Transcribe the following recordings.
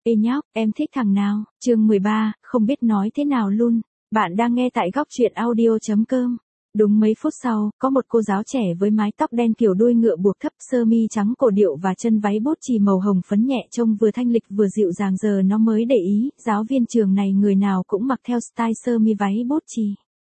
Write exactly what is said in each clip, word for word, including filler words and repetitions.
Ê nhóc, em thích thằng nào? Chương mười ba, không biết nói thế nào luôn. Bạn đang nghe tại góc truyện audio chấm com. Đúng mấy phút sau, có một cô giáo trẻ với mái tóc đen kiểu đuôi ngựa buộc thấp, sơ mi trắng cổ điệu và chân váy bốt chì màu hồng phấn nhẹ trông vừa thanh lịch vừa dịu dàng. Giờ nó mới để ý, giáo viên trường này người nào cũng mặc theo style sơ mi váy bốt chì.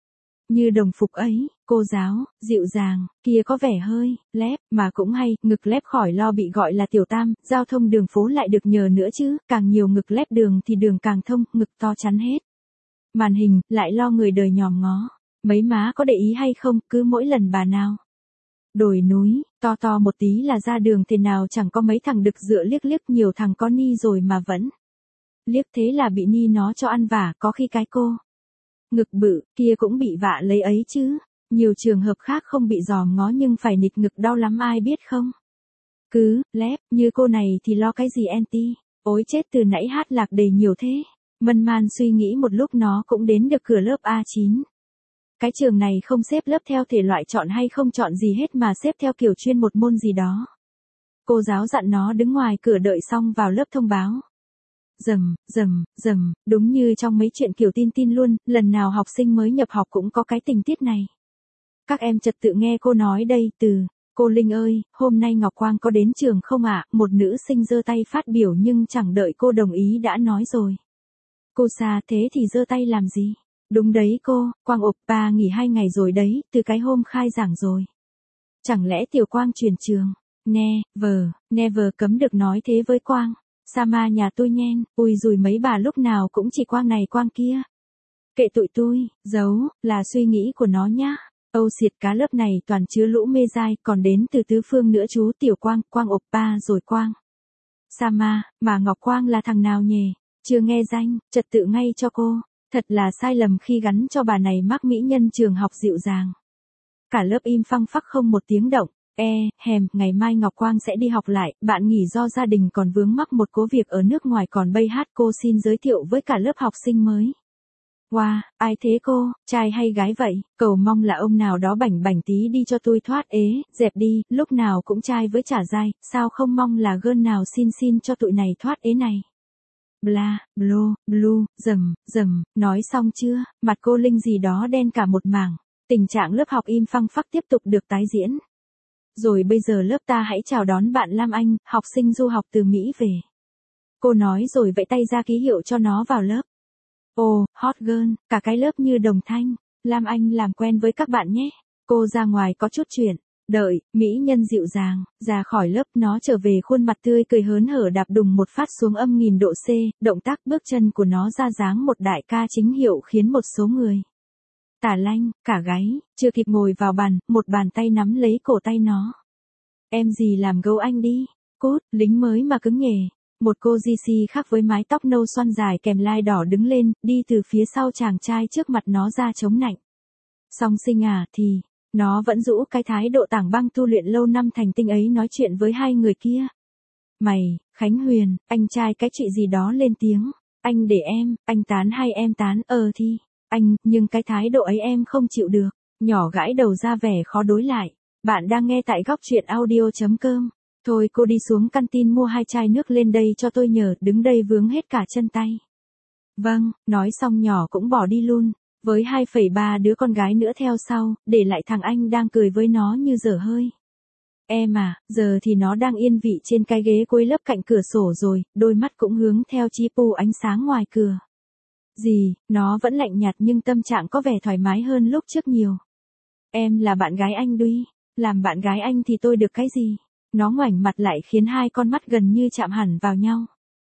Như đồng phục ấy, cô giáo, dịu dàng, kia có vẻ hơi, lép, mà cũng hay, ngực lép khỏi lo bị gọi là tiểu tam, giao thông đường phố lại được nhờ nữa chứ, càng nhiều ngực lép đường thì đường càng thông, ngực to chắn hết. Màn hình, lại lo người đời nhòm ngó. Mấy má có để ý hay không, cứ mỗi lần bà nào đồi núi, to to một tí là ra đường thế nào chẳng có mấy thằng đực dựa liếc liếc, nhiều thằng có ni rồi mà vẫn liếc, thế là bị ni nó cho ăn vả, có khi cái cô ngực bự kia cũng bị vạ lấy ấy chứ. Nhiều trường hợp khác không bị dòm ngó nhưng phải nịt ngực đau lắm ai biết không. Cứ, lép, như cô này thì lo cái gì anti. Ôi chết, từ nãy hát lạc đề nhiều thế. Mân man suy nghĩ một lúc nó cũng đến được cửa lớp A chín. Cái trường này không xếp lớp theo thể loại chọn hay không chọn gì hết mà xếp theo kiểu chuyên một môn gì đó. Cô giáo dặn nó đứng ngoài cửa đợi xong vào lớp thông báo. Rầm, rầm, rầm, đúng như trong mấy chuyện kiểu tin tin luôn, lần nào học sinh mới nhập học cũng có cái tình tiết này. Các em trật tự nghe cô nói đây, từ, cô Linh ơi, hôm nay Ngọc Quang có đến trường không ạ? Một nữ sinh giơ tay phát biểu nhưng chẳng đợi cô đồng ý đã nói rồi. Cô Sa, thế thì giơ tay làm gì? Đúng đấy cô, Quang ộp ba nghỉ hai ngày rồi đấy, từ cái hôm khai giảng rồi. Chẳng lẽ Tiểu Quang chuyển trường? Never, never cấm được nói thế với Quang. Sama nhà tôi nhen, ui dùi mấy bà lúc nào cũng chỉ Quang này Quang kia. Kệ tụi tôi, giấu, là suy nghĩ của nó nhá. Âu xiệt cá lớp này toàn chứa lũ mê dai, còn đến từ tứ phương nữa chú Tiểu Quang, Quang ộp ba rồi Quang. Sama, mà Ngọc Quang là thằng nào nhỉ? Chưa nghe danh, trật tự ngay cho cô. Thật là sai lầm khi gắn cho bà này mác mỹ nhân trường học dịu dàng. Cả lớp im phăng phắc không một tiếng động. E, hèm, ngày mai Ngọc Quang sẽ đi học lại, bạn nghỉ do gia đình còn vướng mắc một cố việc ở nước ngoài còn bay hát, cô xin giới thiệu với cả lớp học sinh mới. Wow, ai thế cô, trai hay gái vậy? Cầu mong là ông nào đó bảnh bảnh tí đi cho tôi thoát ế, dẹp đi, lúc nào cũng trai với trả dai, sao không mong là gơn nào xin xin cho tụi này thoát ế này. Bla, blo, blue, rầm, rầm, nói xong chưa, mặt cô Linh gì đó đen cả một mảng, tình trạng lớp học im phăng phắc tiếp tục được tái diễn. Rồi bây giờ lớp ta hãy chào đón bạn Lam Anh, học sinh du học từ Mỹ về. Cô nói rồi vẫy tay ra ký hiệu cho nó vào lớp. Ồ, hot girl, cả cái lớp như đồng thanh. Lam Anh làm quen với các bạn nhé. Cô ra ngoài có chút chuyện. Đợi, mỹ nhân dịu dàng, ra khỏi lớp nó trở về khuôn mặt tươi cười hớn hở đạp đùng một phát xuống âm nghìn độ C, động tác bước chân của nó ra dáng một đại ca chính hiệu khiến một số người tả lanh, cả gáy, chưa kịp ngồi vào bàn, một bàn tay nắm lấy cổ tay nó. Em gì làm gấu anh đi, cút, lính mới mà cứng nhề. Một cô gi xê khác với mái tóc nâu xoăn dài kèm lai đỏ đứng lên, đi từ phía sau chàng trai trước mặt nó ra chống nạnh. Song sinh à, thì, nó vẫn giữ cái thái độ tảng băng tu luyện lâu năm thành tinh ấy nói chuyện với hai người kia. Mày, Khánh Huyền, anh trai cái chuyện gì đó lên tiếng. Anh để em, anh tán hay em tán, ờ thì, anh, nhưng cái thái độ ấy em không chịu được. Nhỏ gãi đầu ra vẻ khó đối lại. Bạn đang nghe tại góc truyện audio chấm com. Thôi cô đi xuống canteen mua hai chai nước lên đây cho tôi nhờ, đứng đây vướng hết cả chân tay. Vâng, nói xong nhỏ cũng bỏ đi luôn, với hai phẩy ba đứa con gái nữa theo sau, để lại thằng anh đang cười với nó như dở hơi. Em à, giờ thì nó đang yên vị trên cái ghế cuối lớp cạnh cửa sổ rồi, đôi mắt cũng hướng theo chi pu ánh sáng ngoài cửa. Gì, nó vẫn lạnh nhạt nhưng tâm trạng có vẻ thoải mái hơn lúc trước nhiều. Em là bạn gái anh Duy, làm bạn gái anh thì tôi được cái gì? Nó ngoảnh mặt lại khiến hai con mắt gần như chạm hẳn vào nhau.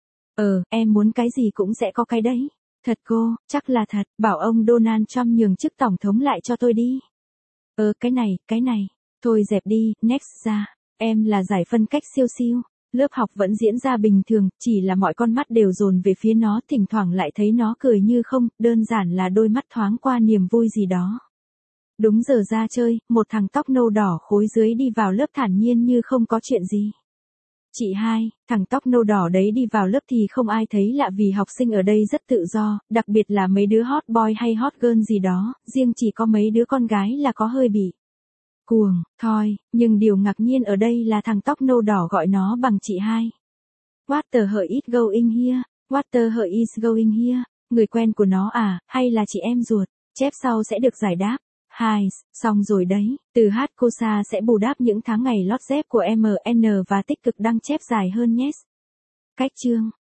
Ờ, em muốn cái gì cũng sẽ có cái đấy. Thật cô, chắc là thật, bảo ông Donald Trump nhường chức tổng thống lại cho tôi đi. Ờ, cái này, cái này, thôi dẹp đi, next ra, em là giải phân cách siêu siêu. Lớp học vẫn diễn ra bình thường, chỉ là mọi con mắt đều dồn về phía nó, thỉnh thoảng lại thấy nó cười như không, đơn giản là đôi mắt thoáng qua niềm vui gì đó. Đúng giờ ra chơi, một thằng tóc nâu đỏ khối dưới đi vào lớp thản nhiên như không có chuyện gì. Chị hai, thằng tóc nâu đỏ đấy đi vào lớp thì không ai thấy lạ vì học sinh ở đây rất tự do, đặc biệt là mấy đứa hot boy hay hot girl gì đó, riêng chỉ có mấy đứa con gái là có hơi bị cuồng, thôi, nhưng điều ngạc nhiên ở đây là thằng tóc nâu đỏ gọi nó bằng chị hai. What the hell is going here? What the hell is going here? Người quen của nó à, hay là chị em ruột? Chép sau sẽ được giải đáp. Hai, xong rồi đấy, từ hát Kosa sẽ bù đắp những tháng ngày lót dép của em en và tích cực đăng chép dài hơn nhé. Cách chương